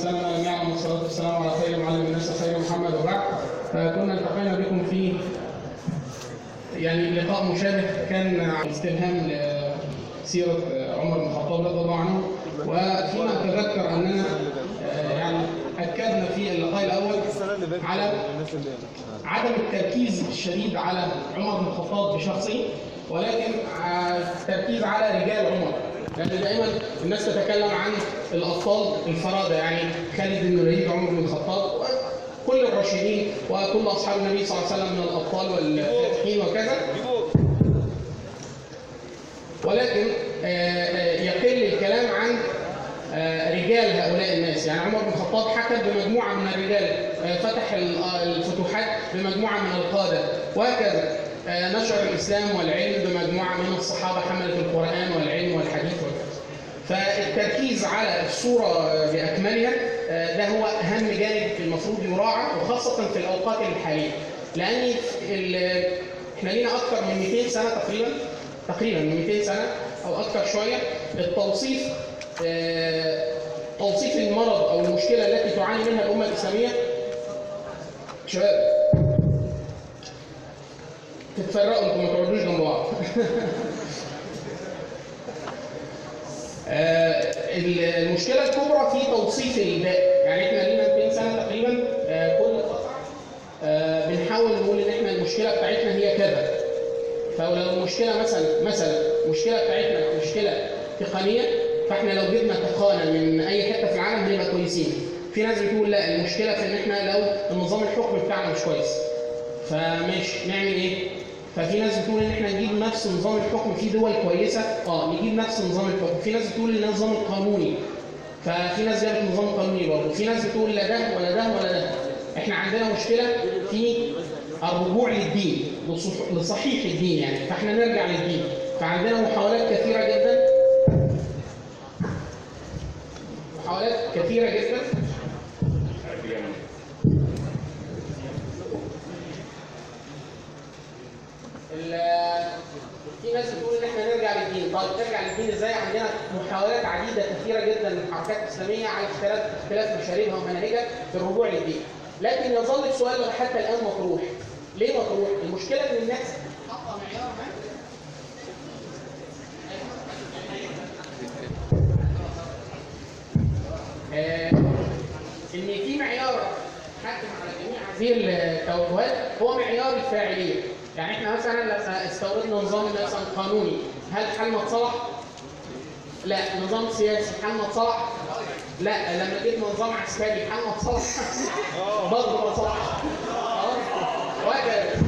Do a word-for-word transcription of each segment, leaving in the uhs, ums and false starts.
الانسان ما لم يعلم، والصلاه والسلام على خير معلم الناس خير محمد. وبعد فكنا التقينا بكم في يعني لقاء مشابه كان استلهام لسيره عمر بن الخطاب رضي الله عنه، وفيما اتذكر اننا يعني اكدنا في اللقاء الاول على عدم التركيز الشديد على عمر بن الخطاب بشخصه، ولكن التركيز على رجال عمر، لأن يعني دائما الناس تتكلم عن الأبطال الفرادة، يعني خالد بن الوليد، عمر بن الخطاب، وكل الراشدين وكل أصحاب النبي صلى الله عليه وسلم من الأبطال والفاتحين وكذا، ولكن يقل الكلام عن رجال هؤلاء الناس. يعني عمر بن الخطاب حكم بمجموعة من الرجال، فتح الفتوحات بمجموعة من القادة، وهكذا نشر الإسلام والعلم بمجموعة من الصحابة حملة القرآن والعلم والحديث وكذا. فالتركيز على الصورة بأكملها ده هو أهم جانب المفروض يراعى، وخاصة في الأوقات الحالية، لأن إحنا لينا أكثر من مئتين سنة تقريبا تقريبا من مئتين سنة أو أكثر شوية التوصيف توصيف المرض أو المشكلة التي تعاني منها الأمة الإسلامية. شباب تتفرقوا انتم، ما تقعدوش جنب بعض. المشكله الكبرى في توصيف الداء. يعني احنا لينا مئتين سنه تقريبا كل فتره بنحاول نقول ان احنا المشكله بتاعتنا هي كذا. فلو المشكله مثلا مثلا المشكله بتاعتنا مشكله تقنيه، فاحنا لو جبنا تقنيه من اي حته في العالم هنبقى كويسين. في ناس بتقول لا، المشكله في ان احنا لو النظام الحكمي بتاعنا مش كويس، فماشي نعمل ايه؟ ففي ناس بتقول ان احنا نجيب نفس نظام الحكم في دول كويسه، اه نجيب نفس نظام الحكم. في ناس بتقول ان النظام القانوني، ففي ناس جابت النظام القانوني برضه. في ناس بتقول لا ده ولا ده ولا ده. احنا عندنا مشكله في الرجوع للدين، لصحيح الدين يعني، فاحنا نرجع للدين. فعندنا محاولات كثيره جدا محاولات كثيره جدا في ناس بتقول ان احنا نرجع للدين. طيب نرجع للدين ازاي؟ عندنا محاولات عديده كثيره جدا من الحركات الاسلاميه على اختلاف اختلاف مشاريعها ومناهجها في الرجوع للدين، لكن يظل السؤال حتى الان مطروح. ليه مطروح؟ المشكله ان الناس حاطه معيار آه ان في معيار حاكم على جميع هذه التوجهات، هو معيار الفاعليه. يعني احنا مثلا لما استوردنا نظام مثلا قانوني، هل حلنا اتصلح؟ لا. نظام سياسي حلنا اتصلح؟ لا. لما جبنا نظام عسكري حلنا اتصلح؟ برضه ما صلحش. وهكذا.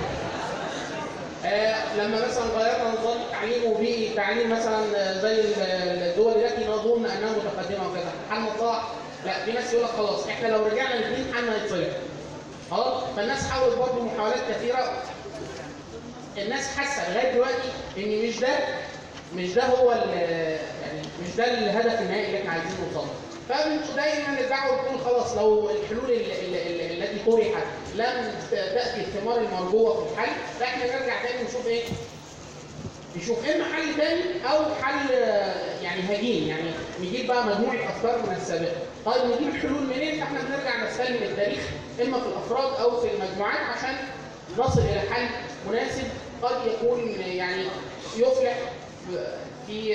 آه لما مثلا غيرنا نظام التعليم وبيئي تعليم مثلا زي الدول التي نظن انها متقدمه وكذا، حلنا اتصلح؟ لا. في ناس يقول لك خلاص احنا لو رجعنا للدين حلنا يتصلح. خلاص. فالناس حاولت برضه محاولات كثيره. الناس حاسه لغايه دلوقتي ان مش ده مش ده هو يعني مش ده الهدف النهائي اللي احنا عايزين نوصل له. فدايما الدعوه بتقول خلاص لو الحلول التي طرحت لم تاتي الثمار المرجوه في الحل، فاحنا نرجع تاني نشوف ايه؟ نشوف اما حل تاني او حل يعني هجين، يعني نجيب بقى مجموعه افكار من السابقه. طيب نجيب الحلول منين؟ فاحنا بنرجع نستلم التاريخ اما في الافراد او في المجموعات عشان نصل الى حل مناسب قد يكون يعني يفلح في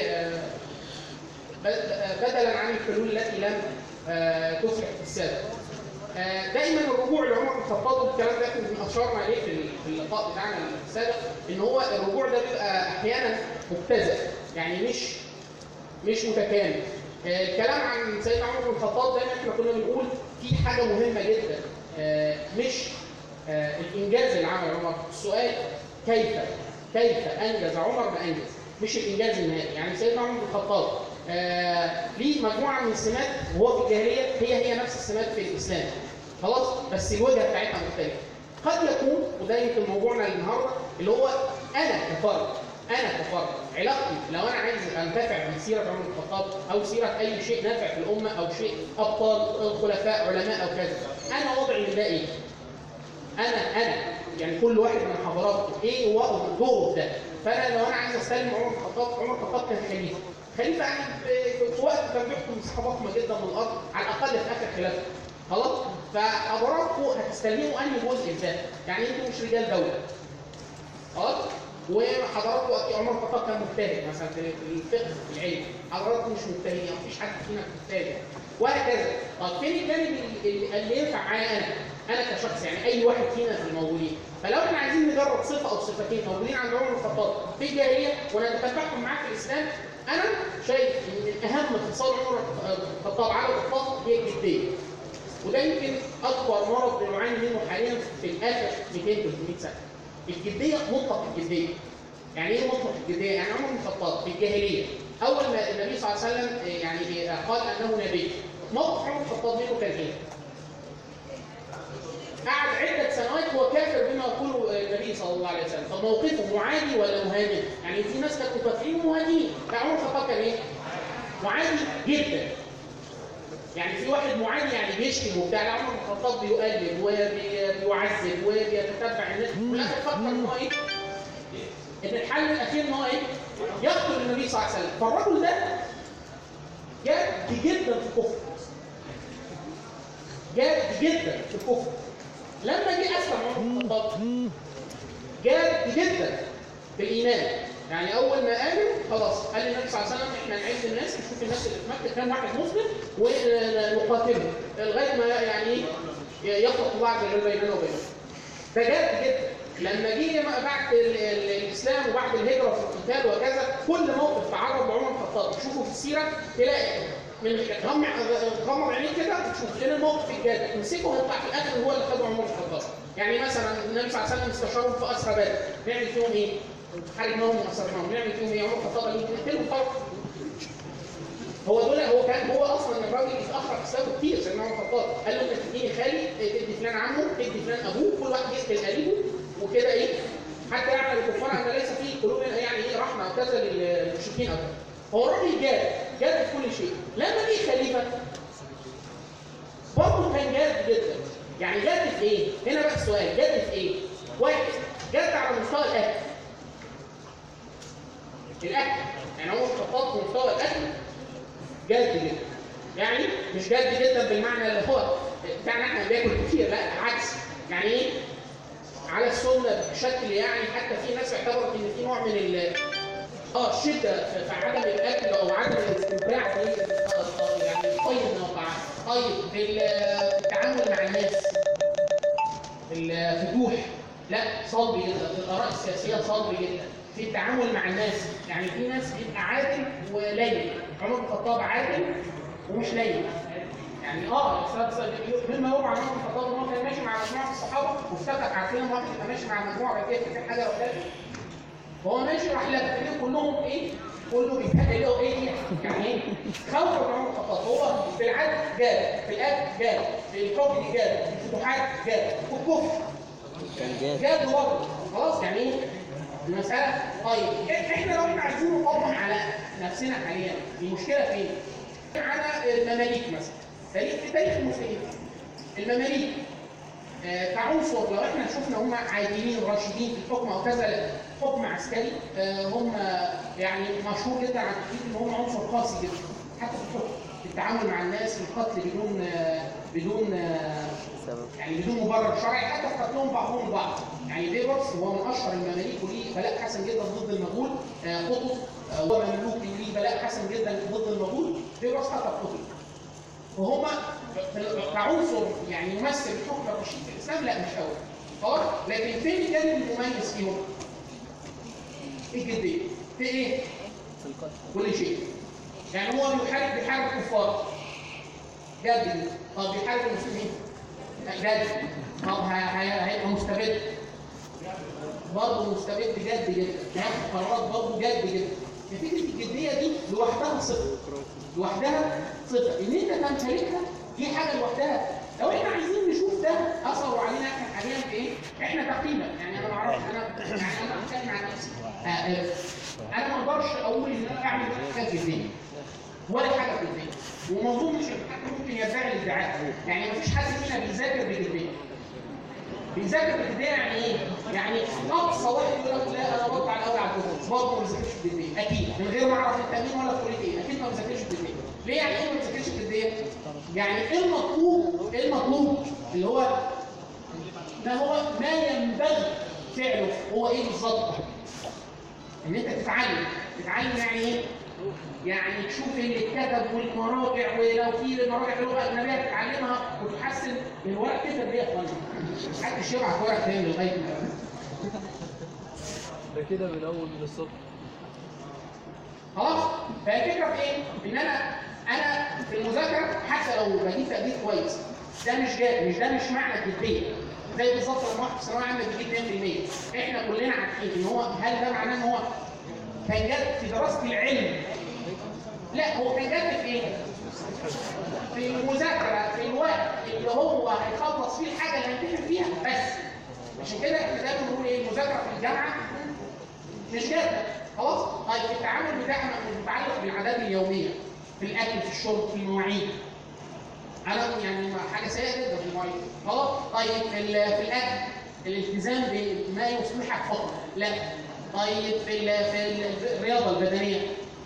بدلا عن الحلول التي لم تفلح في السابق. دائما الرجوع لعمر بن الخطاب، والكلام ده كنا اشرنا اليه في اللقاء بتاعنا السابق، ان هو الرجوع ده بيبقى احيانا مبتذل، يعني مش مش متكامل. الكلام عن سيدنا عمر بن الخطاب دايما احنا كنا بنقول في حاجه مهمه جدا، مش الانجاز اللي عمله عمر. السؤال كيف كيف انجز عمر ما انجز، مش الانجاز النهائي. يعني سيدنا عمر بن الخطاب آه ليه مجموعه من السمات وهو في الجاهليه هي هي نفس السمات في الاسلام، خلاص، بس الوجهه بتاعتها مختلفه. قد يكون، وده يمكن موضوعنا النهارده، اللي هو انا كفرد انا كفرد علاقتي لو انا عايز انتفع بسيره عمر بن الخطاب او سيره اي شيء نافع في الامه او شيء ابطال خلفاء علماء او كذا، انا وضعي من ده ايه؟ انا انا يعني كل واحد من حضراتكم ايه دوره ده؟ فانا لو انا عايز استلم عمر بن الخطاب، عمر بن الخطاب كان خليفه خليفه يعني في وقت كان بيحكم مساحه ضخمه جدا من الارض، على الاقل في خلافه. خلاص؟ فحضراتكم هتستلموا انهي جزء ده؟ يعني انتوا مش رجال دوله. خلاص؟ وحضراتكم عمر الخطاب كان مجتهد مثلا في الفقه في العلم، حضراتكم مش مجتهدين، مفيش حد فينا مجتهد وهكذا. طب فين الجانب اللي, اللي ينفع معايا انا؟ انا كشخص يعني اي واحد فينا في الموجودين. فلو احنا عايزين نجرب صفه او صفتين موجودين عند عمر الخطاب في الجاهليه ونتبعهم معاه في الاسلام، انا شايف ان من اهم خصال عمر الخطاب على الاطلاق هي الجديه. وده يمكن اكبر مرض بنعاني منه حاليا في الاخر مئتين ثلاثمئة سنه. الجديه مطلق الجديه. يعني ايه مطلق الجديه؟ يعني عمر بن الخطاب في الجاهليه اول ما النبي صلى الله عليه وسلم يعني قال انه نبي، موقف عمر الخطاب منه كان ايه؟ قعد عده سنوات هو كافر بما يقوله النبي صلى الله عليه وسلم، طب موقفه معادي ولا مهاجم؟ يعني في ناس كانوا كافرين ومهاجمين، فعمر الخطاب كان ايه؟ معادي جدا. يعني في واحد معادي يعني بيشتم وبتاع، لا عمر بن الخطاب بيقلل وبيعذب وبيتتبع الناس، وفي الاخر فكر ان هو ايه؟ ان الحل الاخير ان هو ايه؟ يقتل النبي صلى الله عليه وسلم. فالرجل ده جاد جدا في الكفر. جاد جدا في الكفر. لما جه اسلم عمر بن الخطاب جاد جدا في الايمان. يعني اول ما امن خلاص قال للنبي صلى الله عليه وسلم احنا نعز الناس، نشوف الناس اللي في مكه كام واحد مسلم ونقاتلهم لغايه ما يعني يخلق الله عز وجل بيننا وبينهم. ده جاد جدا. لما جه بعد الاسلام وبعد الهجره في القتال وكذا، كل موقف تعرض لعمر بن الخطاب تشوفه في السيره تلاقي من غمض غمض عينيك كده تشوف فين الموقف الجاد، تمسكه ويطلع في الاخر هو اللي خده عمر بن الخطاب. يعني مثلا النبي صلى الله عليه وسلم استشارهم في اسرى بدر، نعمل فيهم ايه؟ حارب معهم واسرناهم، نعمل فيهم ايه؟ عمر بن الخطاب قال نقتلهم فرق. هو دول هو كان هو اصلا الراجل اتاخر في سبب كتير. سيدنا عمر بن الخطاب قال له انت تديني خالي، تدي فلان عمه، تدي فلان ابوه، كل واحد يقتل قريبه وكده ايه؟ حتى يعمل الكفار ان ليس في قلوبنا يعني ايه رحمه او كذا للمشركين او كذا. هو الراجل جاد، جاد في كل شيء. لما جه خليفه برضه كان جاد جدا. يعني جاد في ايه؟ هنا بقى السؤال، جاد في ايه؟ واحد، جاد على مستوى الاكل. الاكل، يعني عمر بن الخطاب في مستوى الاكل جاد جدا. يعني مش جاد جدا بالمعنى اللي هو بتاعنا احنا بياكل كتير، لا عكس. يعني ايه؟ على السنه بشكل يعني حتى في ناس اعتبرت ان في نوع من ال اه الشده في عدم الاكل او عدم الاستمتاع في يعني طيب نوعا طيب في التعامل مع الناس، في الفتوح لا صلبي جدا، في الاراء السياسيه صلبي جدا، في التعامل مع الناس. يعني في ناس بيبقى عادل ولين، عمر بن الخطاب عادل ومش لين. يعني اه مما يروى عن عمر بن الخطاب ان هو كان ماشي مع مجموعه من الصحابه وافتكر عارفين ان واحد يبقى ماشي مع مجموعه بعد كده في حاجه ولا وهو ماشي راح لقى كلهم ايه؟ كله بيتهيأ ايه؟ يعني ايه؟ خوفوا من عمر بن الخطاب. هو في العدل جاد، في الاكل جاد، في الحكم جاد، في الفتوحات جاد، في الكفر جاد برضه. خلاص يعني ايه؟ المساله طيب احنا لو احنا عايزين نوضح على نفسنا حاليا المشكله فين؟ على المماليك مثلا. تاريخ في تاريخ المسلمين المماليك آه كعنصر لو احنا شفنا هم عادلين راشدين في الحكم او كذا حكم عسكري، آه هم يعني مشهور جدا عن التاريخ ان هم عنصر قاسي جدا حتى في الحكم، في التعامل مع الناس، في القتل بدون آه بدون آه يعني بدون مبرر شرعي، حتى في قتلهم بعضهم البعض. يعني بيبرس هو من اشهر المماليك وليه بلاء حسن جدا ضد المغول. آه قطز هو آه مملوك ليه بلاء حسن جدا ضد المغول. بيبرس قتل قطز. وهم كعنصر يعني يمثل الحكم الرشيد في الاسلام لا مش قوي. خلاص؟ لكن فين الجانب المميز فيهم؟ في الجديه. في ايه؟ في القتل. كل شيء. يعني هو بيحارب بيحارب الكفار. جد. طب بيحارب المسلمين. جد. طب هيبقى مستبد. برضه مستبد جد جدا. هياخد قرارات برضه جد جدا. فكره الجديه دي لوحدها صفر. لوحدها صفر. ان انت تمتلكها دي حاجه لوحدها. لو احنا عايزين نشوف ده اثره علينا احنا حاليا في ايه؟ احنا تقريبا يعني انا ما اعرفش انا يعني انا بتكلم عن نفسي. آه انا ما اقدرش اقول ان انا اعمل حاجه في الدنيا ولا حاجه في الدنيا. وما اظنش ان حد ممكن يدعي الادعاء. يعني ما فيش حد فينا بيذاكر بجديه. بيذاكر بجديه يعني ايه؟ يعني اقصى واحد يقول لك لا انا برد على الاول على الجزء برضه ما بيذاكرش بجديه اكيد من غير ما اعرف انت مين ولا كليه ايه، اكيد ما بيذاكرش بجديه. ليه يعني ايه ما بتذاكرش بجديه؟ يعني ايه المطلوب؟ ايه المطلوب؟ اللي هو ما هو ما ينبغي فعله هو ايه بالظبط؟ ان انت تتعلم، تتعلم يعني ايه؟ يعني تشوف اللي اتكتب والمراجع، ولو في مراجع لغه اجنبيه تتعلمها وتحسن من ورق كتب دي يا اخوانا. محدش يبعت ورق تاني لغايه ما ده كده من اول من الصبح. خلاص؟ فالفكره في ايه؟ ان انا انا في المذاكره حتى لو بجيب تقدير كويس، ده مش جاي مش ده مش معنى الجديه. زي بالظبط لما واحد في ثانويه عامه بيجيب اثنين في المية، احنا كلنا عارفين ان هو هل ده معناه ان هو كان جاد في دراسه العلم؟ لا، هو كان جاد في ايه؟ في المذاكره، في الوقت اللي هو هيخلص فيه الحاجه اللي هيمتحن فيها بس. عشان كده احنا دايما بنقول ايه؟ المذاكره في الجامعه مش جاده. خلاص؟ طيب التعامل بتاعنا متعلق بالعادات اليوميه، في الاكل، في الشرب، في المواعيد. انا يعني حاجه سيئه جدا في المواعيد. خلاص؟ طيب في في الاكل الالتزام بما يصلحك فقط. لا. طيب في في الرياضه البدنيه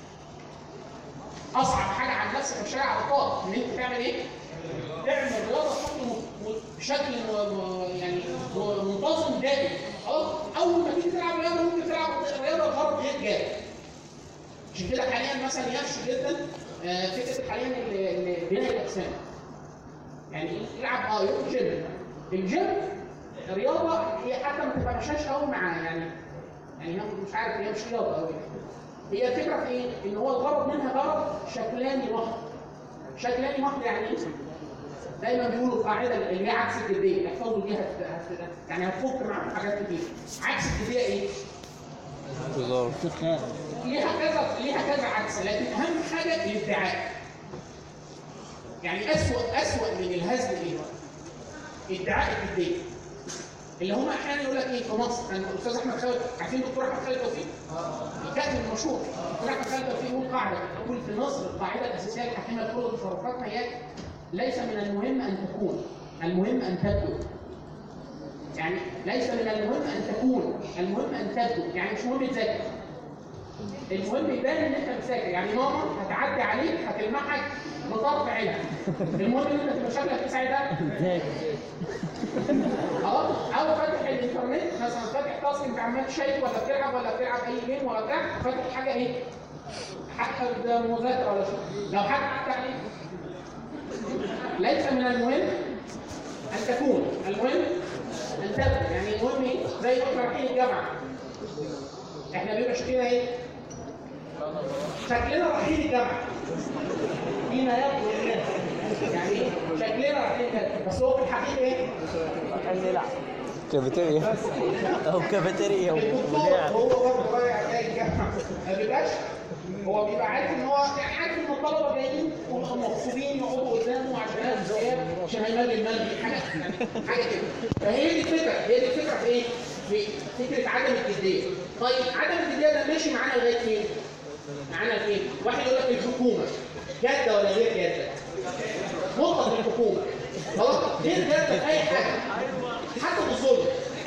اصعب حاجه عن نفسك في الشارع على الطاقه ان انت تعمل ايه؟ تعمل رياضه بشكل يعني منتظم دائم. خلاص؟ اول ما تيجي تلعب رياضه ممكن تلعب رياضه بغرض غير جاد. عشان كده حاليا مثلا يفشل جدا فكره حاليا بناء الاجسام. يعني يلعب اه يروح جيم. الجيم رياضه هي حتى ما تتماشاش قوي مع يعني يعني مش عارف هي مش رياضه قوي. هي الفكره في ايه؟ ان هو الغرض منها غرض شكلاني محض. شكلاني محض يعني ايه؟ دايما بيقولوا القاعده اللي هي عكس الجديه، احفظوا دي يعني هتفك معاكم حاجات كتير. عكس الجديه ايه؟ انتظار. ليها كذا ليها كذا عكس، لكن اهم حاجه الادعاء. يعني اسوأ اسوأ من الهزل ايه؟ ادعاء الجديه. اللي هم احيانا يقول لك ايه في مصر، انا الاستاذ احمد خالد، عارفين دكتور احمد خالد توفيق؟ الكاتب المشهور. دكتور احمد خالد توفيق يقول قاعده، يقول في مصر القاعده الاساسيه الحاكمه لكل تصرفاتنا هي ليس من المهم ان تكون، المهم ان تبدو. يعني ليس من المهم ان تكون، المهم ان تبدو. يعني مش مهم تذاكر، المهم يبان ان انت بتذاكر. يعني ماما هتعدي عليك هتلمحك بطرف عينها، المهم ان انت تبقى شكلك في ساعتها خلاص. او فاتح الانترنت مثلا، فاتح تاسك انت عمال شايف ولا بتلعب ولا بتلعب اي جيم ولا بتاع، فاتح حاجه ايه؟ حتى مذاكره ولا شيء. لو حد عدى عليك ليس من المهم ان تكون، المهم ان تبدو. يعني المهم ايه؟ زي ما رايحين الجامعه احنا بيبقى شكلنا ايه؟ شكلنا رايحين الجامعه فيما يبدو للناس، يعني شكلنا رايحين الجامعه، بس هو في الحقيقه ايه؟ نلعب كافيتيريا او كافيتيريا هو برضه رايح جاي الجامعه ما بيبقاش، هو بيبقى عارف ان هو يعني عارف ان الطلبه جايين ومغصوبين يقعدوا قدامه عشان الزياد عشان هيملي الملي حاجه يعني حاجه كده. فهي دي الفكره، هي دي الفكره في ايه؟ في فكره عدم الجديه. طيب عدم الجديه ده ماشي معانا لغايه فين؟ معانا فين؟ واحد يقول لك الحكومه جاده ولا غير جاده؟ مطلق الحكومه خلاص غير جاده في اي حاجه حتى في الظلم.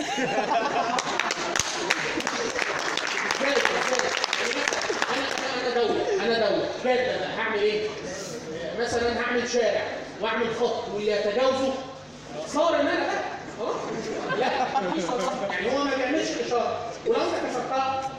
انا دوله انا دوله جاده هعمل ايه؟ مثلا هعمل شارع واعمل خط واللي يتجاوزه صار ان انا بقى خلاص. لا يعني هو ما بيعملش اشاره، ولو انت كسرتها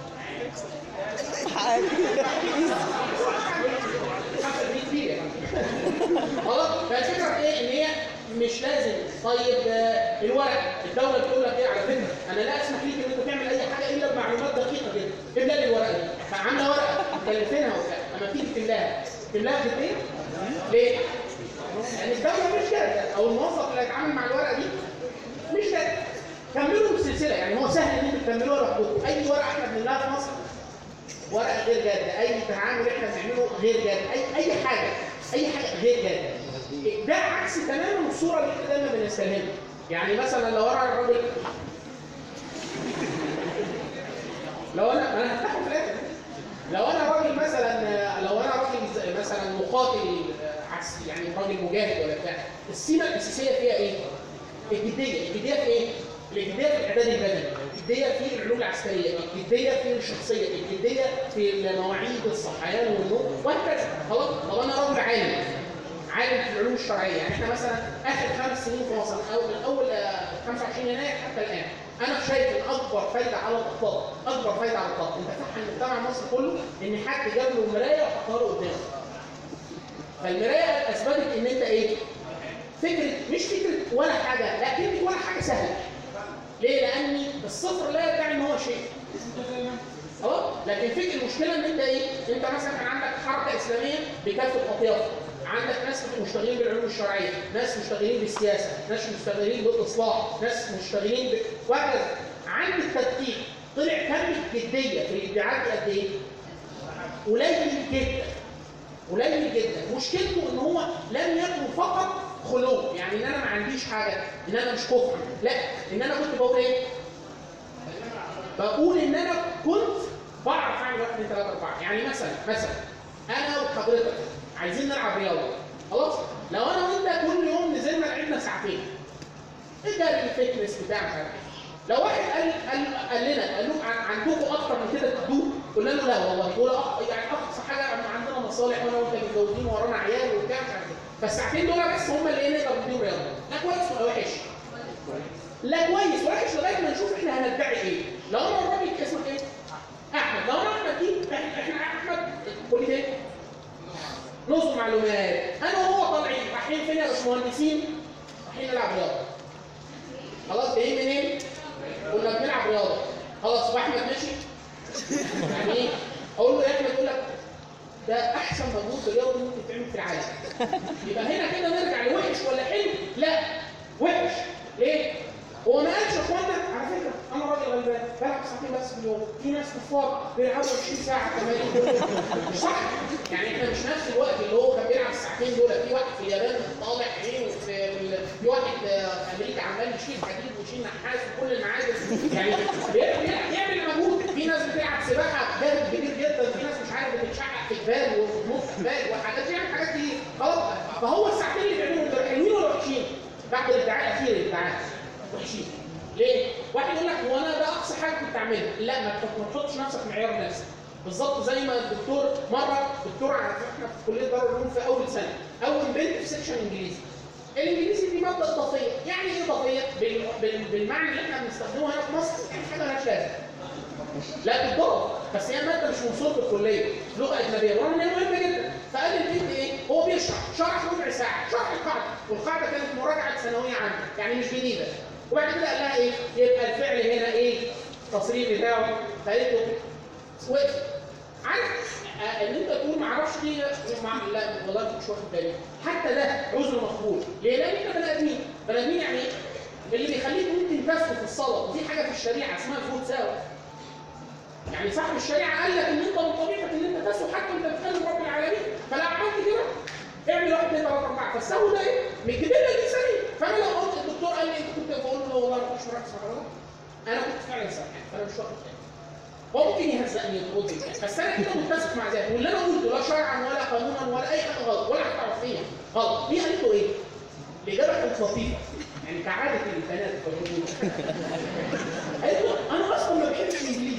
خلاص. فالفكره في ايه؟ ان هي مش لازم. طيب الورق، الدوله بتقول لك ايه على فكره؟ انا لا اسمح ليك ان انت تعمل اي حاجه الا بمعلومات دقيقه جدا. ابدا الورقه دي، فعامله ورقه مكلفينها وبتاع، اما تيجي تملاها تملاها باثنين ليه؟ يعني الدوله مش جاده، او الموظف اللي هيتعامل مع الورقه دي مش جاده. كملوا بالسلسله، يعني هو سهل ان انتوا تكملوها لوحدكم. اي ورقه احنا بنملاها في مصر ورقه غير جاده، اي تعامل احنا بنعمله غير جاده، اي اي حاجه اي حاجه غير جاده. ده عكس تماما الصوره اللي احنا دايما بنستلهمها. يعني مثلا لو انا الراجل، لو انا انا هفتحه في الاخر، لو انا راجل مثلا، لو انا راجل مثلا مقاتل عكس يعني راجل مجاهد ولا بتاع، السمه الاساسيه فيها ايه؟ الجديه. الجديه في ايه؟ الجديه في الاعداد البدني. الجديه في العلوم العسكريه، الجديه في الشخصيه، الجديه في مواعيد الصحيان والنوم وهكذا. خلاص. طب انا راجل عالم عالم في العلوم الشرعيه، يعني احنا مثلا اخر خمس سنين في مصر او من اول خمسة وعشرين يناير حتى الان انا شايف ان اكبر فايده على الاطلاق اكبر فايده على الاطلاق انت فتح المجتمع المصري كله ان حد جاب له مرايه وحطها له قدامه. فالمرايه اثبتت ان انت ايه؟ فكره مش فكره ولا حاجه، لا كلمه ولا حاجه سهله. ليه؟ لان الصفر لا يدعي ان هو شيء. خلاص؟ لكن فكره المشكله ان انت ايه؟ انت مثلا كان عندك حركه اسلاميه بكافه اطيافها، عندك ناس مشتغلين بالعلوم الشرعيه، ناس مشتغلين بالسياسه، ناس مشتغلين بالاصلاح، ناس مشتغلين ب... وهكذا. عند التدقيق طلع كم الجديه في الابداعات قد ايه؟ قليل جدا. قليل جدا. مشكلته ان هو لم يكن فقط خلو، يعني ان انا ما عنديش حاجه، ان انا مش كفر، لا، ان انا كنت بقول ايه؟ بقول ان انا كنت بعرف اعمل واحد اثنين ثلاثه اربعه، يعني مثلا مثلا انا وحضرتك عايزين نلعب رياضه، خلاص؟ لو انا وانت كل يوم نزلنا لعبنا ساعتين، ايه ده الفيتنس بتاعك؟ لو واحد قال قال قال لنا قال له عندكم اكتر من كده تدوه، قلنا له لا والله، يقول يعني اقصى حاجه عندنا مصالح وانا وانت متجوزين ورانا عيال وبتاع مش عارف ايه، فالساعتين دول بس هم اللي ايه نقدر نديهم رياضه. لا كويس ولا وحش؟ لا كويس وحش لغايه ما نشوف احنا هندعي ايه. لو انا الراجل اسمك ايه؟ احمد. لو انا احمد دي احنا احمد كليه ايه؟ نظم معلومات. انا وهو طالعين رايحين فين يا باشمهندسين؟ رايحين نلعب رياضه. خلاص جايين منين؟ قلنا بنلعب رياضه. خلاص واحمد ماشي؟ يعني ايه؟ اقول له يا احمد، يقول لك ده احسن مجهود رياضي ممكن تعمل في العالم. يبقى هنا كده نرجع لوحش ولا حلو؟ لا وحش. ليه؟ هو ما قالش يا اخوانا على فكره انا راجل غلبان بلعب ساعتين بس في اليوم، في ناس كفار بيلعبوا عشرين ساعه كمان. مش صح؟ يعني احنا مش نفس الوقت اللي هو كان بيلعب الساعتين دول، في واحد في اليابان طالع عينه، وفي في واحد في امريكا عمال يشيل حديد ويشيل نحاس وكل المعادن، يعني بيعمل مجهود. في ناس بتلعب سباحه جامد كبير جدا، في ناس مش عارف بتتشعق في جبال وتنط في جبال وحاجات، بيعمل حاجات كتير. خلاص، فهو الساعتين اللي بيعملهم دول حلوين ولا وحشين؟ بعد الادعاء الاخير الادعاء وحشين. ليه؟ واحد يقول لك هو انا ده اقصى حاجه كنت اعملها، لا ما تحطش نفسك معيار نفسك. بالظبط زي ما الدكتور مره دكتور احنا في كليه دار العلوم في اول سنه، اول بنت في سكشن انجليزي. الانجليزي دي ماده اضافيه، يعني ايه اضافيه؟ بالمعنى اللي احنا بنستخدمه هنا في مصر، يعني حاجه مالهاش لازمه. لا بتضاف، بس هي ماده مش منصوص في الكليه، لغه اجنبيه، رغم ان هي مهمه جدا. فقال البنت ايه؟ هو بيشرح، شرح ربع ساعه، شرح القاعده، والقاعده كانت مراجعه ثانويه عامه، يعني مش جديده. وبعد كده قال لها ايه؟ يبقى الفعل هنا ايه؟ التصريف بتاعه. فقالت له وقف. عارف ان انت تقول ما اعرفش دي مع... لا والله مش واخد بالي. حتى ده عذر مقبول. ليه؟ لان احنا بني ادمين. بني ادمين يعني ايه؟ اللي بيخليك ممكن تسكت في الصلاه، ودي حاجه في الشريعه اسمها فوت ساوى. يعني صاحب الشريعه قال لك ان انت من طبيعتك ان انت تسكت حتى وانت بتكلم رب العالمين، فلو عملت كده اعمل واحد اثنين ثلاثه اربعه، فالسهو ده ايه؟ من الجبله الانسانيه. فانا لو قلت الدكتور قال لي انت كنت بقول له والله ما كنتش مركز مع الرياضه، انا كنت فعلا سرحان، فانا مش واخد بالي. هو ممكن يهزقني ويقول لي بس انا كده متفق مع ذلك، واللي انا قلته لا شرعا ولا قانونا ولا اي حاجه غلط ولا حتى عرفيا غلط. دي قالت له ايه؟ الاجابه كانت لطيفه، يعني كعاده البنات قالت له انا اصلا ما بحبش الانجليزي.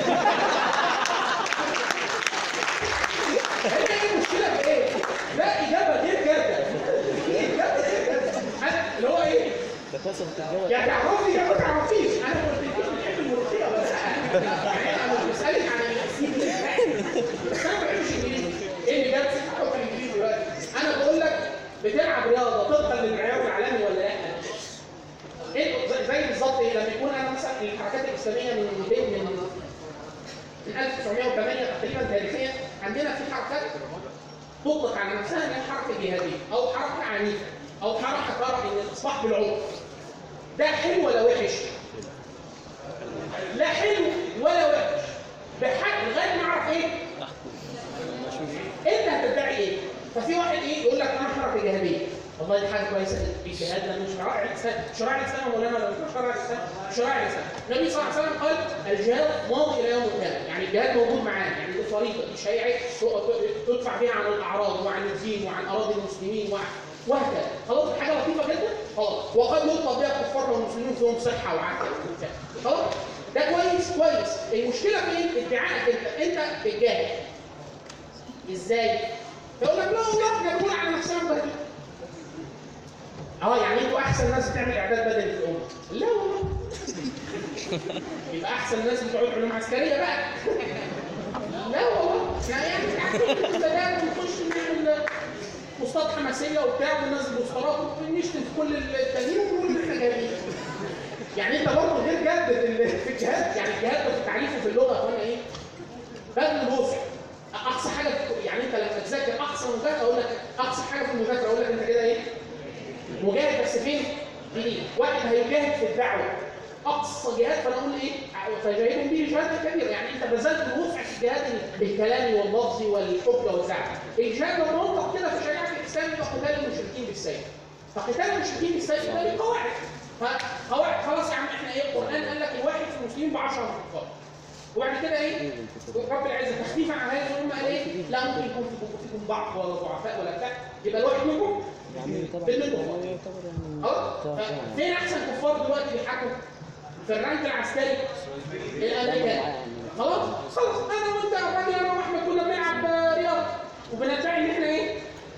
هي المشكله في ايه؟ لا اجابه غير جاده. اجابه غير جاده. انا اللي هو ايه؟ يا تعرفي يا ما تعرفيش. انا قلت لك بحب الملوخيه بس يعني انا مش بسالك عن الاسئله بس انا ما بحبش الانجليزي. ايه اللي جاب سكه في الانجليزي دلوقتي؟ انا بقول لك بتلعب رياضه طبقا للمعيار العالمي ولا لا؟ ايه زي بالظبط ايه لما يكون انا مثلا الحركات الاسلاميه من بين من من ألف وتسعمائة وثمانية تقريبا تاريخيا عندنا في حركات تطلق على نفسها ان هي حركه جهاديه او حركه عنيفه او حركه ترى ان الاصلاح بالعنف. ده حلو ولا وحش؟ لا حلو ولا وحش. بحق لغايه ما اعرف ايه؟ انت هتدعي ايه؟ ففي واحد ايه يقول لك انا حركه جهاديه. والله دي حاجه كويسه، الجهاد ده مش شرائع الاسلام، شرائع الاسلام مولانا ولا مش شرائع الاسلام؟ شرائع الاسلام. النبي صلى الله عليه وسلم قال الجهاد ماضي الى يوم القيامه، يعني الجهاد موجود معانا، يعني دي فريضه، دي شريعه تدفع بها عن الاعراض وعن الدين وعن اراضي المسلمين وهكذا. خلاص حاجه لطيفه جدا. خلاص وقد يطلب بها الكفار والمسلمين فيهم صحه وعافيه وبتاع. خلاص ده كويس كويس. المشكله فين؟ ادعائك انت، انت بتجاهد. ازاي؟ فيقول لك لا والله احنا بنقول على نفسنا مبهدلين. اه يعني انتوا احسن ناس بتعمل اعداد بدني في الامه. لا والله. يبقى احسن ناس بتوع علوم عسكريه بقى. لا والله احنا يعني عارفين نخش نعمل بوستات حماسيه وبتاع وننزل بوسترات ونشتم في كل التانيين ونقول ان احنا جاهلين. يعني انت برضه غير جد في الجهاد، يعني الجهاد في تعريفه في اللغه قلنا ايه؟ بذل الوسع. اقصى حاجه يعني انت لما تذاكر اقصى مذاكره اقول لك اقصى حاجه في المذاكره اقول لك انت كده ايه؟ مجاهد. بس فين؟ دي واحد هيجاهد في الدعوه اقصى جهاد، فانا اقول ايه؟ فجاهدهم به جهاد كبير. يعني انت بذلت الوسع في الجهاد الكلامي واللفظي والحجه والزعل. الجهاد لو منطق كده في شريعه الاسلام يبقى قتال المشركين بالسيف. فقتال المشركين بالسيف ده ليه قواعد. فقواعد خلاص يا عم احنا ايه؟ القران قال لك الواحد في المسلمين ب عشرة كفار. وبعد كده ايه؟ رب العزه تخفيفا عن هذه الامه قال ايه؟ لا ممكن يكون فيكم فيكم ضعف ولا ضعفاء ولا بتاع، يبقى الواحد منكم بالمنكم. اه فين احسن كفار دلوقتي بيحكموا؟ في الرانك العسكري الامريكاني. خلاص خلاص انا وانت الراجل انا واحمد كنا بنلعب رياضه وبندعي ان احنا ايه؟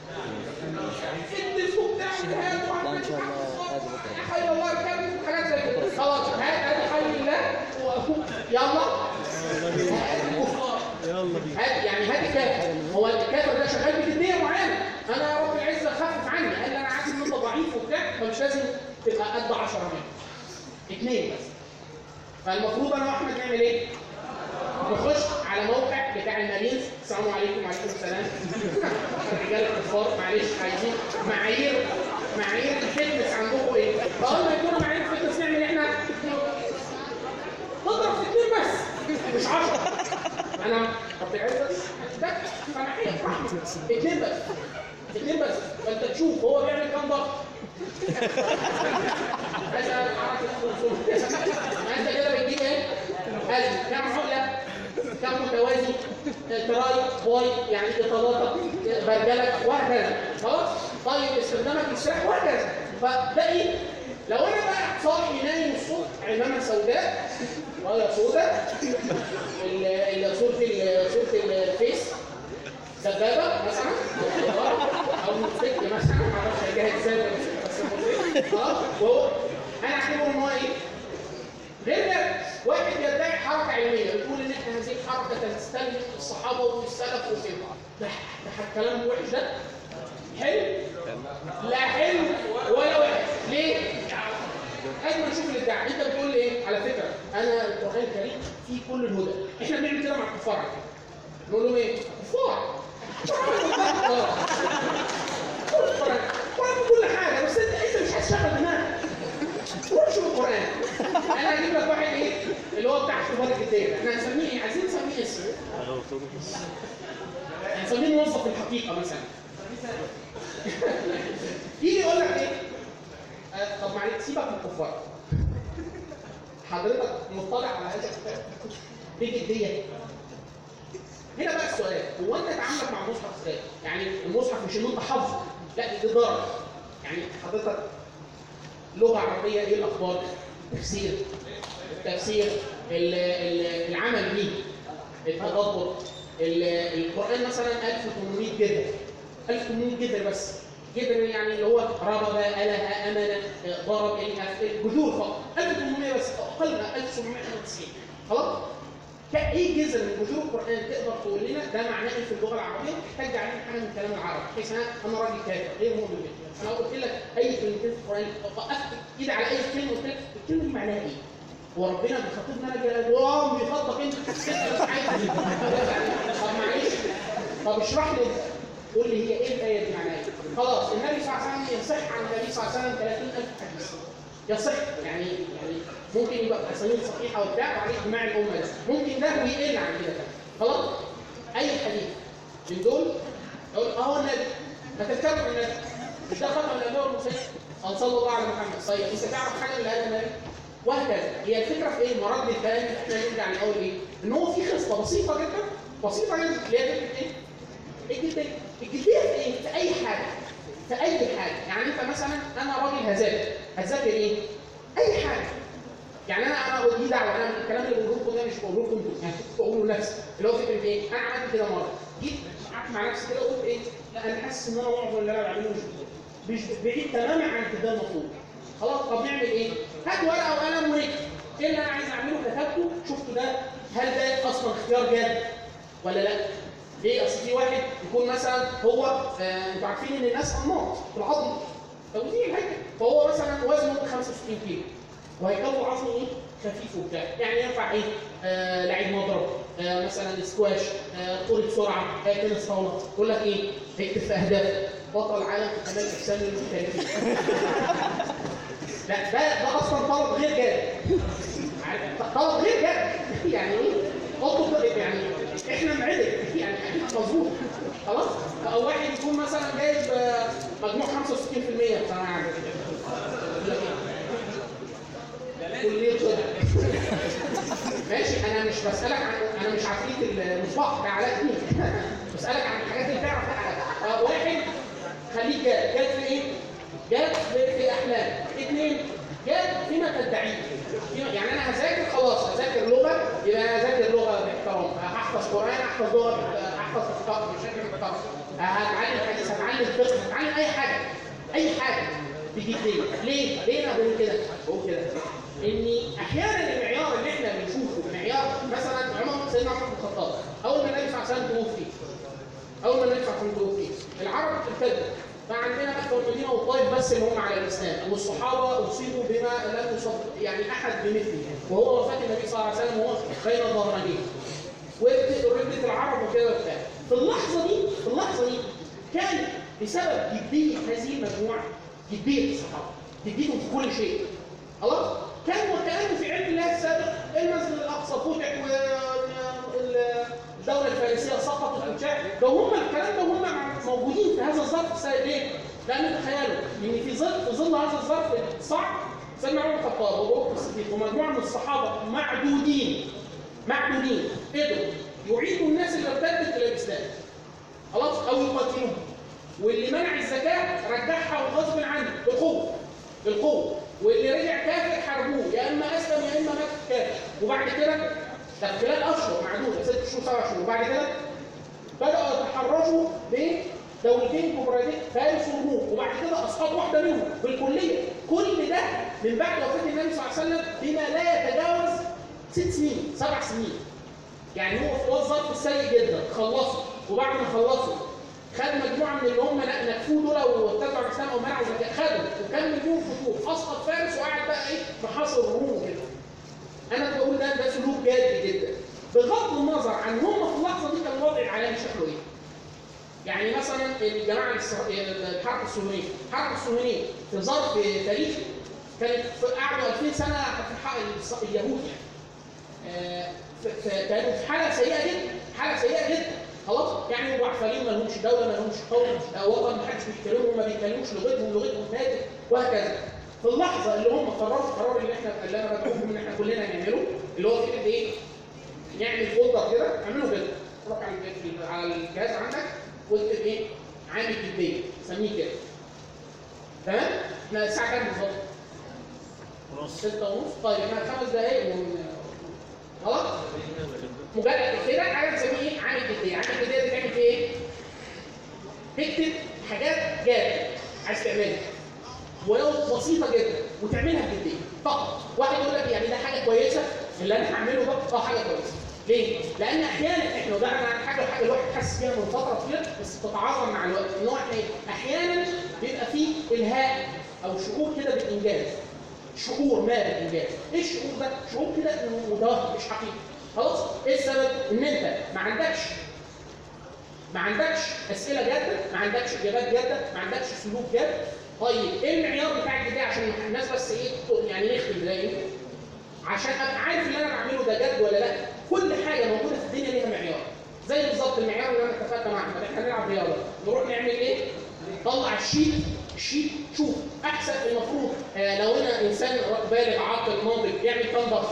الدس وبتاع الجهاد وعمال يا خير الله كام حاجات زي كده. خلاص هات ادي حي الله يلا يلا بينا. يعني هات الكافر. هو الكافر ده شغال بجديه معينه. انا رب العزه خفف عني قال لي انا عارف ان انت ضعيف وبتاع فمش لازم تبقى قد عشرة منهم. اثنين بس. فالمفروض انا واحمد نعمل ايه؟ نخش على موقع بتاع المارينز. السلام عليكم. وعليكم السلام. رجال الكفار معلش عايزين معايير معايير الفتنس عندكم ايه؟ فاول ما يكونوا معايير الفتنس نعمل احنا نضرب في اثنين بس مش عشرة. انا رب العزه ده سامحيه رحمه اثنين بس اثنين بس. فانت تشوف هو بيعمل كام ضغط. مثلا انت كده بتجيب ايه؟ قلب كام عقله؟ كام متوازي؟ تراي باي يعني اطالاتك برجلك وهكذا. خلاص؟ طيب استخدامك للسلاح وهكذا. فده ايه؟ لو انا بقى صاحي نايم الصبح عمامه سوداء رايه سوداء صوره صوره الفيس دبابه مثلا او موتوسيكل مثلا ما اعرفش هيجهز ازاي بس خلاص. وهو انا اعتبره ان هو ايه؟ غير ده واحد يدعي حركه علميه بتقول ان احنا هذه الحركه تستلهم الصحابه والسلف وكده. ده ده كلام وحش ده؟ حلو؟ لا حلو ولا وحش. ليه؟ اجمل نشوف الادعاء. انت بتقول ايه؟ على فكره انا القران الكريم فيه كل الهدى. احنا بنعمل كده مع الكفار على فكره. نقول لهم ايه؟ كفار. القران كل حاجه بس انت انت مش هتشغل دماغك. روح شوف القران. انا هجيب لك واحد ايه؟ اللي هو بتاع اختبار الكتاب. احنا هنسميه ايه؟ عايزين نسميه اسم. هنسميه موظف الحقيقه مثلا. يجي يقول لك ايه؟ آه طب معلش سيبك من الكفار. حضرتك مطلع على هذا الكتاب بجديه. هنا بقى السؤال، هو انت تعاملك مع المصحف ازاي؟ يعني المصحف مش ان انت حافظه، لا دي ضرر. يعني حضرتك لغه عربيه ايه الاخبار؟ تفسير تفسير العمل بيه التدبر. القران مثلا ألف وثمانمائة جذر ألف وثمانمائة جذر بس. جذر يعني اللي هو ربب اله امن ضرب الجذور فقط ألف وثمانمائة بس، اقل من ألف وسبعمائة وتسعين. خلاص؟ اي جزء من جذور القران تقدر تقول لنا ده معناه ايه في اللغه العربيه؟ تحتاج عليه حاجه من كلام العرب، بحيث انا انا راجل كافر غير مؤمن بيه. انا قلت لك اي كلمتين في القران وقفت ايدي على اي كلمه قلت لك الكلمه دي معناها ايه؟ وربنا بيخاطبنا انا جاي واو بيخاطبك انت مش عايز. طب معلش طب اشرح لي قول لي هي ايه الايه دي معناها ايه؟ خلاص النبي صلى الله عليه وسلم يصح عن النبي صلى الله عليه وسلم ثلاثين ألف حديث. يصح يعني يعني ممكن يبقى اسانيد صحيحه وبتاع وعليه اجماع الامه ده، ممكن ده ويقل عن كده كمان. خلاص؟ اي حديث من دول يقول اهو النبي ما تتبع النبي مش ده خطأ من الانبياء والمرسلين صلى الله على محمد. طيب انت تعرف حاجه من هذا النبي؟ وهكذا. هي الفكره في ايه؟ مرد الكلام اللي احنا نرجع لاول ايه؟ ان هو في خصله بسيطه جدا بسيطه جدا اللي هي فكره ايه؟ الجديه. الجديه في ايه؟ في اي حاجه. في اي حاجه، يعني انت مثلا انا راجل هذاكر، هذاكر ايه؟ اي حاجه. يعني انا انا دي دعوه، انا الكلام اللي بقوله لكم ده مش بقوله لكم انتوا، يعني كنت بقوله لنفسي، اللي هو فكره ايه؟ انا عملت كده مره، جيت قعدت مع نفسي كده وقلت ايه؟ لا انا حاسس ان انا معظم اللي انا بعمله مش مش بعيد تماما عن كده المطلوب. خلاص طب نعمل ايه؟ هات ورقه وقلم ونكتب ايه اللي انا عايز اعمله، كتبته، شفتوا ده هل ده اصلا اختيار جاد ولا لا؟ ليه؟ اصل في واحد يكون مثلا هو آه انتوا عارفين ان الناس انماط في العظم توزيع الهيكل، فهو مثلا وزنه خمسة وستين كيلو وهيكله عظمي ايه؟ خفيف وبتاع، يعني ينفع ايه؟ آه لعيب مضرب، آه مثلا سكواش، آه كرة سرعه، آه تنس طاوله، يقول لك ايه؟ اكتب في اهداف بطل العالم في كمال الاجسام المختلفين. لا ده ده اصلا طلب غير جاد. طلب غير جاد يعني ايه؟ اطلب يعني احنا نعدل يعني احنا مظبوط خلاص؟ او واحد يكون مثلا جايب مجموع خمسة وستين في المية في ثانويه عامه. كليه طب. ماشي انا مش بسالك عن انا مش عفريت المصباح ده علاء الدين. بسالك عن الحاجات اللي تعرف تحققها. واحد خليك جاد، جاد في ايه؟ جاد في احلام. اثنين جاد فيما تدعيه. يعني انا هذاكر خلاص، هذاكر لغه يبقى انا هذاكر لغه باحترام، هحفظ قران احفظ لغه، احفظ كتاب بشكل محترم، هتعلم حديث، هتعلم فقه، هتعلم اي حاجه اي حاجه بجديه. ليه؟ ليه انا بقول كده؟ بقول كده ان احيانا المعيار اللي احنا بنشوفه معيار مثلا عمر سيدنا عمر بن الخطاب اول ما النبي صلى الله عليه وسلم توفي، اول ما النبي صلى الله عليه وسلم توفي العرب ارتدوا، فعندنا مكه والمدينه والطائف بس اللي هم على الاسلام، والصحابه اصيبوا بما لم يصب يعني احد بمثله، وهو وفاه النبي صلى الله عليه وسلم وهو بين ظهرانيه وردت العرب وكده وبتاع. في اللحظه دي في اللحظه دي كان بسبب جديه هذه المجموعه، جديه الصحابه، جديتهم في كل شيء خلاص، كان وكانه في علم الله السابق المسجد الاقصى فتح والدوله الفارسيه سقطت وبتاع، ده هم الكلام ده هم موجودين في هذا الظرف السابق. ليه؟ لان تخيلوا ان في ظل في ظل هذا الظرف الصعب سيدنا عمر بن الخطاب وابو بكر الصديق ومجموعه من الصحابه معدودين معدودين قدروا يعيدوا الناس اللي ارتدت الى الاسلام خلاص او يقاتلوهم، واللي منع الزكاه رجعها غصب عنه بالقوه بالقوه، واللي رجع كافر حاربوه، يا اما اسلم يا اما مات كافر. وبعد كده ده خلال اشهر معدوده ست شهور سبع شهور، وبعد كده بداوا يتحرشوا بدولتين كبريتين فارس والروم، وبعد كده اسقطوا واحده منهم بالكليه. كل ده من بعد وفاه النبي صلى الله عليه وسلم بما لا يتجاوز ست سنين سبع سنين. يعني هو في الظرف السيء جدا خلصوا، وبعد ما خلصوا خد مجموعه من اللي هم نكفوه دول واتبعوا الاسلام او منعوا الزكاه، خدوا وكمل بيهم فتوح، اسقط فارس وقعد بقى ايه محاصر الروم وكده. انا بقول ده ده سلوك جادي جدا بغض النظر عن هم في اللحظه دي كان الوضع العالمي شكله ايه. يعني مثلا الجماعه الحرب الصهيونيه، الحرب الصهيونيه في ظرف تاريخي كانت قعدوا ألفين سنه في حق اليهود، يعني كانوا في حاله سيئه جدا، حاله سيئه جدا خلاص. يعني هم عفارين ما لهمش دوله، ما لهمش قوم، وطن ما حدش بيتكلمهم، ما بيتكلموش لغتهم، لغتهم ماتت وهكذا. في اللحظه اللي هم قرروا القرار اللي احنا اللي انا بدعوكم ان احنا كلنا نعمله، اللي هو فكره ايه؟ نعمل فولدر كده، اعمله كده، روح على على الجهاز عندك واكتب ايه؟ عامل جديه، سميه كده. تمام؟ احنا الساعه كام بالظبط؟ ونص ستة ونص، طيب احنا خمس دقايق ون... خلاص؟ مجرد كده حاجه نسميه ايه؟ عامل جديه، عامل جديه دي تعمل فيه ايه؟ تكتب حاجات جاده عايز تعملها ولو بسيطه جدا وتعملها بجديه فقط. واحد يقول لك يعني ده حاجه كويسه اللي انا هعمله ده، اه حاجه كويسه. ليه؟ لان احيانا احنا وده عن حاجه حاجه الواحد حاسس بيها من فتره طويله بس بتتعاظم مع الوقت، ان هو احيانا بيبقى فيه الهاء او شعور كده بالانجاز، شعور ما بالانجاز. ايه الشعور ده؟ شعور كده انه متوهم مش حقيقي. خلاص؟ ايه السبب؟ ان انت ما عندكش ما عندكش اسئله جاده، ما عندكش اجابات جاده، ما عندكش سلوك جاد. طيب ايه المعيار بتاع الجديه عشان الناس بس ايه يعني نختم زي ايه؟ عشان ابقى عارف اللي انا بعمله ده جد ولا لا. كل حاجه موجوده في الدنيا ليها معيار، زي بالظبط المعيار اللي انا اتفقت مع احمد، احنا هنلعب رياضه، نروح نعمل ايه؟ نطلع الشيت، الشيت شوف احسن المفروض آه لو انا انسان بالغ عاقل ناضج يعمل كام ضغط؟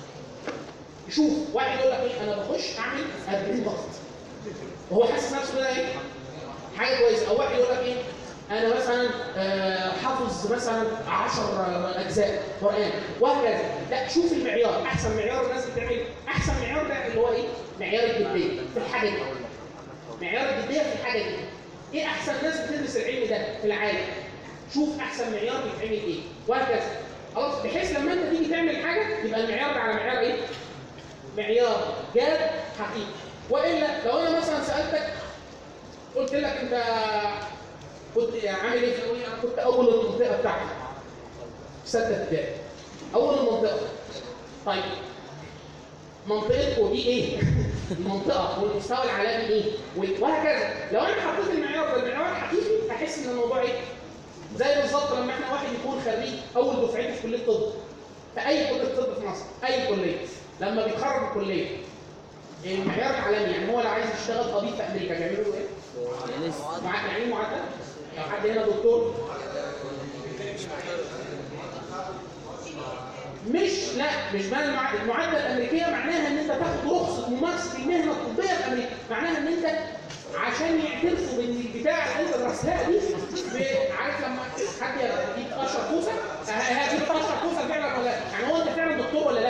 شوف واحد يقول لك ايه؟ انا بخش اعمل أربعين ضغط وهو حاسس نفسه كده ايه؟ حاجه كويسه. او واحد يقول لك ايه؟ انا مثلا آه، حافظ مثلا عشر اجزاء قران وهكذا. لا، شوف المعيار، احسن معيار الناس بتعمل، احسن معيار ده اللي هو ايه؟ معيار الجديه في الحاجه دي. معيار الجديه في الحاجه دي. ايه احسن ناس بتدرس العلم ده في العالم؟ شوف احسن معيار بيتعمل ايه وهكذا. خلاص، بحيث لما انت تيجي تعمل حاجه يبقى المعيار ده على معيار ايه؟ معيار جاد حقيقي. والا لو انا مثلا سالتك قلت لك انت كنت عامل ايه في الثانويه؟ انا كنت اول المنطقه بتاعتي في سته ابتدائي، اول المنطقه. طيب منطقتكم دي ايه؟ المنطقه والمستوى العالمي ايه؟ وهكذا. لو انا حطيت المعيار ده المعيار الحقيقي هحس ان الموضوع ايه؟ زي بالظبط لما احنا واحد يكون خريج اول دفعته في كليه طب، في اي كليه طب في مصر، اي كليه، لما بيتخرج من الكليه المعيار العالمي، يعني هو لو عايز يشتغل طبيب في امريكا بيعملوا له ايه؟ معدل. يعني ايه معدل؟ لو حد هنا دكتور مش لا مش معنى المعدل. المعادله الامريكيه معناها ان انت تاخد رخصه ممارسه المهنه الطبيه في امريكا، معناها ان انت عشان يعترفوا بان البتاع اللي انت درستها دي، عارف لما حد يجيب اشهر كوسه هجيب اشهر كوسه فعلا ولا لا؟ يعني هو انت فعلا دكتور ولا لا؟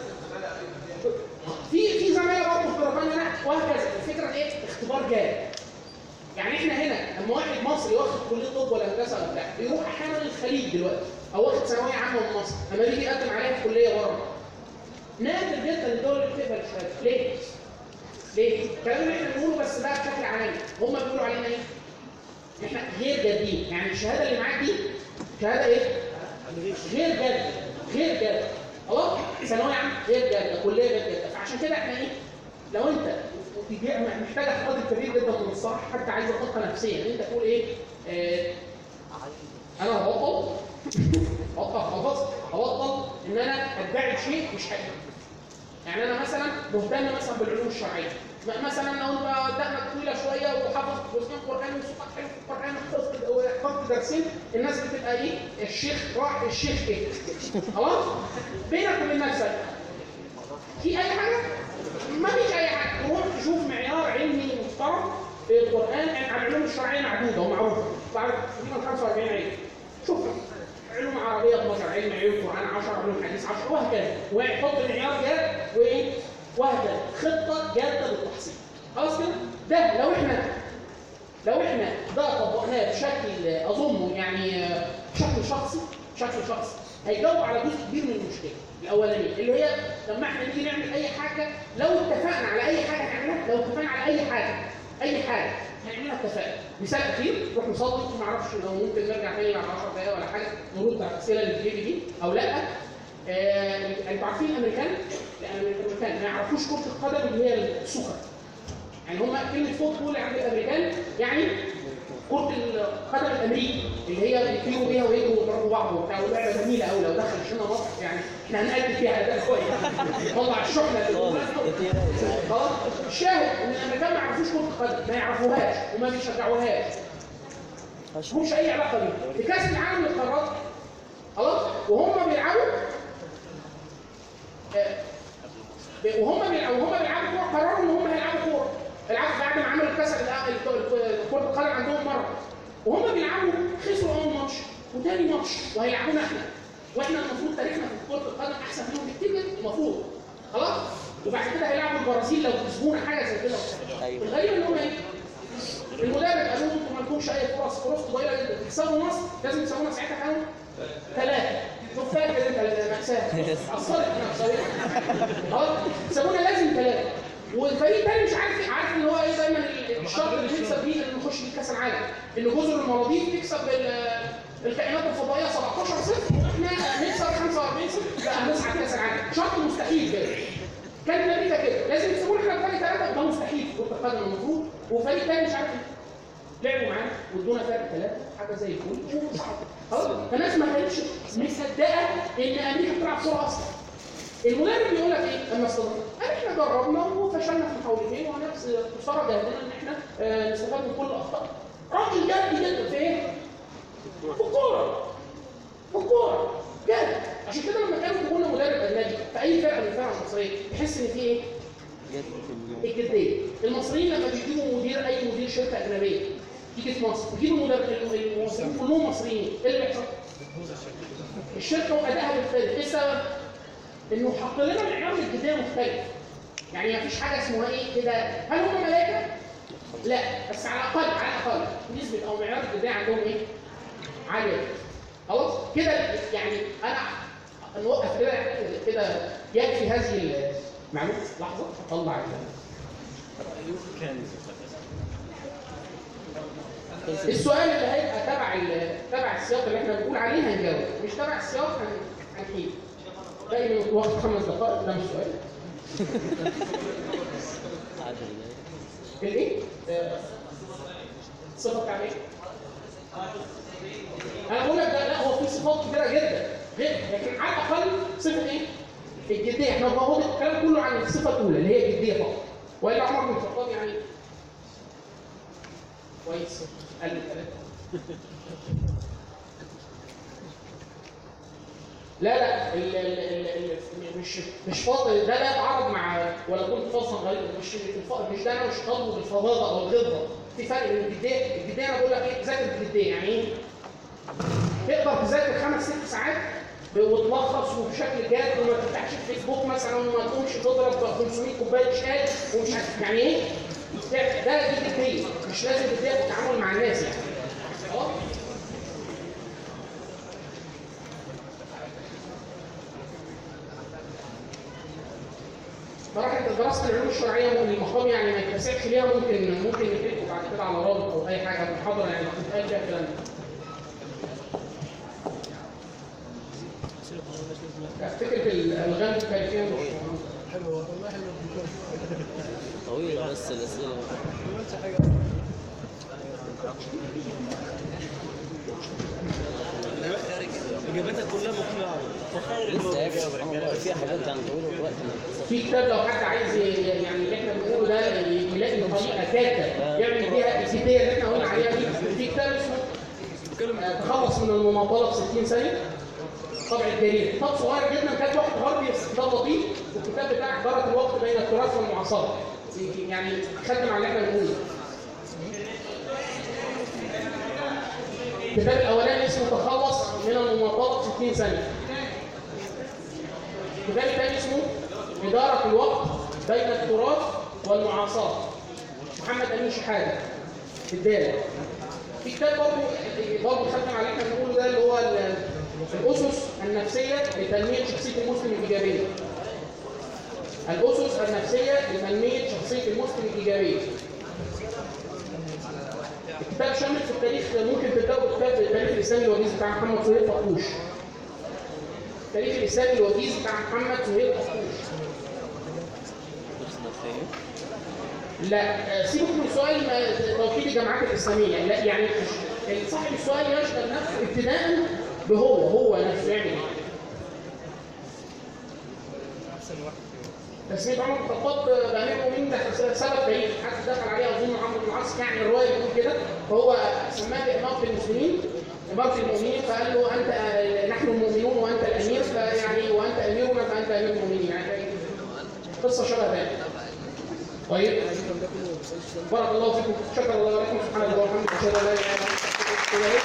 في في زمايله برضه في بريطانيا وهكذا. الفكره ايه؟ اختبار جاد. يعني احنا هنا لما واحد مصري واخد كليه طب ولا هندسه ولا بتاع بيروح احيانا للخليج دلوقتي، او واخد ثانويه عامه من مصر، لما بيجي يقدم عليها في كليه بره نادر جدا الدول اللي بتقبل الشهاده. ليه؟ ليه؟ الكلام اللي احنا بنقوله بس بقى بشكل عالمي، هم بيقولوا علينا ايه؟ احنا غير جادين. يعني الشهاده اللي معاك دي شهاده ايه؟ غير جاده، غير جاده. خلاص؟ ثانويه عامه غير جاده، كليه غير جاده. فعشان كده احنا ايه؟ لو انت محتاج اعتقاد كبير جدا من الصح، حتى عايز خطه نفسيه ان انت تقول ايه؟ آه انا هبطل هبطل خلاص هبطل ان انا ادعي شيء مش حقيقي. يعني انا مثلا مهتم مثلا بالعلوم الشرعيه، مثلا لو انت دقنك طويله شويه وحافظ جزئين قران وصوتك حلو في القران وحفظت درسين، الناس بتبقى ايه؟ الشيخ راح الشيخ ايه؟ خلاص؟ بينك وبين نفسك في اي حاجه؟ ما فيش اي حاجه. تروح تشوف معيار علمي محترم في القران. يعني العلوم الشرعيه معدوده ومعروفه، بعد تقريبا خمسة وأربعين علم. شوف علوم عربيه اثناشر علم، علوم قران عشرة، علوم حديث عشرة وهكذا، ويحط معيار جاد وايه؟ وهكذا خطه جاده للتحصيل. خلاص كده؟ ده لو احنا لو احنا ده طبقناه بشكل اظنه يعني بشكل شخصي بشكل شخصي هيجاوب على جزء كبير من المشكله الاولانيه، اللي هي لما احنا نيجي نعمل اي حاجه، لو اتفقنا على اي حاجه هنعملها، لو اتفقنا على اي حاجه اي حاجه هنعملها اتفاق. مثال اخير، نروح نصلي، ما اعرفش لو ممكن نرجع تاني بعد عشر دقائق ولا حاجه نرد على الاسئله اللي بتجي دي او لا. آه، انتوا عارفين الامريكان؟ الامريكان ما يعرفوش كره القدم اللي هي السوكر. يعني هم كلمه فوتبول عند الامريكان يعني كره القدم الامريكي اللي هي بيطيروا بيها ويجروا ويضربوا بعض وبتاع، ولعبه جميله قوي لو دخل شلنا مصر يعني احنا هنأدي فيها اداء كويس. نطلع الشحنه خلاص. الشاهد ان الامريكان ما يعرفوش كره القدم، ما يعرفوهاش وما بيشجعوهاش، مش اي علاقه بيها. في كاس العالم للقارات خلاص وهم بيلعبوا وهم بيلعبوا وهم بيلعبوا كوره، قرروا ان هم هيلعبوا كوره. العكس بعد ما عملوا كاس كره القدم عندهم مره وهم بيلعبوا خسروا اول ماتش وثاني ماتش وهيلعبونا احنا، واحنا المفروض تاريخنا في كره القدم احسن منهم بكتير المفروض. خلاص؟ وبعد كده هيلعبوا البرازيل لو كسبونا حاجه زي كده. الغريب ان هم ايه؟ المدرب قال لهم انتوا ما لكمش اي فرص، فرص ضئيله جدا. تكسبوا مصر لازم تكسبونا ساعتها كانوا ثلاثه. شوف فاكر انت المأساة اثرت نفسها. خلاص؟ تكسبونا لازم ثلاثه. والفريق الثاني مش عارف عارف ان هو ايه دايما الشرط اللي بيكسب بيه انه نخش بيه كاس العالم، ان جزر المالديف تكسب الكائنات الفضائيه سبعتاشر صفر واحنا نكسب خمسة وأربعين صفر، لا هنصعد كاس العالم. شرط مستحيل كده. كان النتيجه كده لازم يكسبونا احنا فريق ثلاثه، ده مستحيل في كره القدم المفروض. وفريق ثاني مش عارف لعبوا معانا وادونا فرق ثلاثه حاجه زي الفل وصعدوا. خلاص؟ فالناس ما كانتش مصدقه ان امريكا بتلعب كوره اصلا. المدرب بيقول لك ايه لما استضافنا؟ قال احنا جربنا وفشلنا في محاولتين ونفس خساره جهدنا ان احنا آه نستفاد من كل الاخطاء. راجل جد جدا في ايه؟ في الكوره. في الكوره جد. عشان كده لما كانوا يجيبوا لنا مدرب اجنبي في اي فرقه من الفرق المصريه تحس ان في ايه؟ الجديه. المصريين لما بيجيبوا مدير اي مدير شركه اجنبيه تيجي في مصر تجيب الموظفين كلهم مصريين، ايه اللي بيحصل؟ الشركه وادائها بيختلف، ايه السبب؟ انه حط لنا معيار الجديه مختلف. يعني مفيش حاجه اسمها ايه كده، هل هم ملائكه؟ لا، بس على الاقل على الاقل نسبه او معيار الجديه عندهم ايه؟ عاليه. خلاص؟ كده يعني انا نوقف كده كده يكفي هذه المعلومه. لحظه اطلع السؤال اللي هيبقى تبع تبع السياق اللي احنا بنقول عليه هنجاوب، مش تبع السياق هنحيد. باقي من وقت خمس دقائق ده مش سؤال. الايه؟ الصفه بتاع ايه؟ انا بقول لك ده لا، هو في صفات كبيره جدا غير، لكن على الاقل صفه ايه؟ الجديه. احنا بناخد الكلام كله عن الصفه الاولى اللي هي الجديه فقط. والا عمر بن الخطاب يعني كويس قال لي ثلاثه. لا لا ال ال ال ال مش مش فاضل ده، لا يتعارض مع ولا كنت فاصلا غريب. مش مش ده، انا مش طالبه بالفظاظه او الغلظه. في فرق بين الجديه، الجديه انا بقول لك ايه؟ ذاكر الجديه يعني ايه؟ تقدر تذاكر خمس ست ساعات وتلخص وبشكل جاد وما تفتحش الفيسبوك مثلا وما تقومش تضرب خمسمية كوبايه شاي ومش عارف يعني ايه؟ ده دي جديه، مش لازم جديه في التعامل مع الناس يعني. خلاص؟ صراحه دراسه العلوم الشرعيه المقام يعني ما يتسعش ليها، ممكن ممكن نتفق بعد كده على رابط او اي حاجه محاضره يعني تتقال فيها الكلام ده. فكره الالغام التاريخيه مش حلوه والله، حلوه طويله بس الاسئله ما قلتش حاجه. اجابتها كلها مقنعه. تخيل في حاجات عن طويل وقت في كتاب لو حد عايز يعني اللي احنا بنقوله ده يلاقي طريقه كاده يعمل بيها الجديه اللي احنا قلنا عليها دي. في كتاب اسمه تخلص من المماطله في ستين ثانيه، طبع الجرير، كتاب صغير جدا، كتاب واحد غربي بس كتاب لطيف، والكتاب بتاع إدارة الوقت بين التراث والمعاصرة. يعني خدم على اللي احنا بنقوله. الكتاب الاولاني اسمه تخلص من المماطله في ستين ثانيه. الكتاب الثاني اسمه إدارة الوقت بين التراث والمعاصرة، محمد أمين شحاتة في الدالة. في كتاب برضه برضه خدم على اللي احنا بنقوله ده، اللي هو الأسس النفسية لتنمية شخصية المسلم الإيجابية. الأسس النفسية لتنمية شخصية المسلم الإيجابية. الكتاب شامل في التاريخ، ممكن تبدأوا بكتاب التاريخ الإسلامي الوجيز بتاع محمد سهيل فقوش. التاريخ الإسلامي الوجيز بتاع محمد سهيل فقوش. لا سيبك من سؤال توحيد الجماعات الإسلامية، لا يعني صاحب السؤال يشغل نفسه ابتداء بهو هو نفسه يعمل ايه؟ تسمية عمر بن الخطاب بأمير المؤمنين ده سبب تاريخ، حد دخل عليه أظن عمرو بن العاص يعني الرواية بتقول كده، فهو سماه بإمارة المسلمين، إمارة المؤمنين، فقال له أنت نحن المؤمنون وأنت الأمير، فيعني وأنت أميرنا فأنت أمير المؤمنين، يعني قصة شبه ذلك. طيب بارك الله فيكم، شكر الله لكم، سبحانه الله وبحمده، أشهد أن لا إله إلا الله.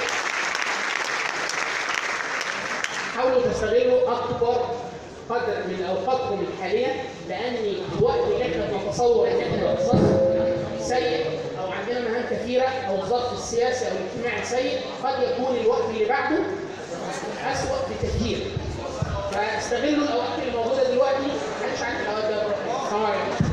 حاولوا تستغلوا أكبر قدر من أوقاتكم الحالية، لأن الوقت اللي احنا بنتصور إن احنا في ظرف سيء أو عندنا مهام كثيرة أو الظرف السياسي أو الاجتماعي سيء، قد يكون الوقت اللي بعده أسوأ بكثير. فاستغلوا الأوقات اللي موجودة دلوقتي، ما حدش عارف الأوقات ده. السلام عليكم.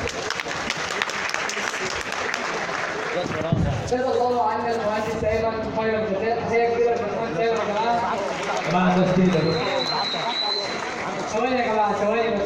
جزا الله عنا المهندس ايمن خير الجزاء. تحيه كبيره للمهندس ايمن يا جماعه. بعد كده ثواني يا جماعه ثواني.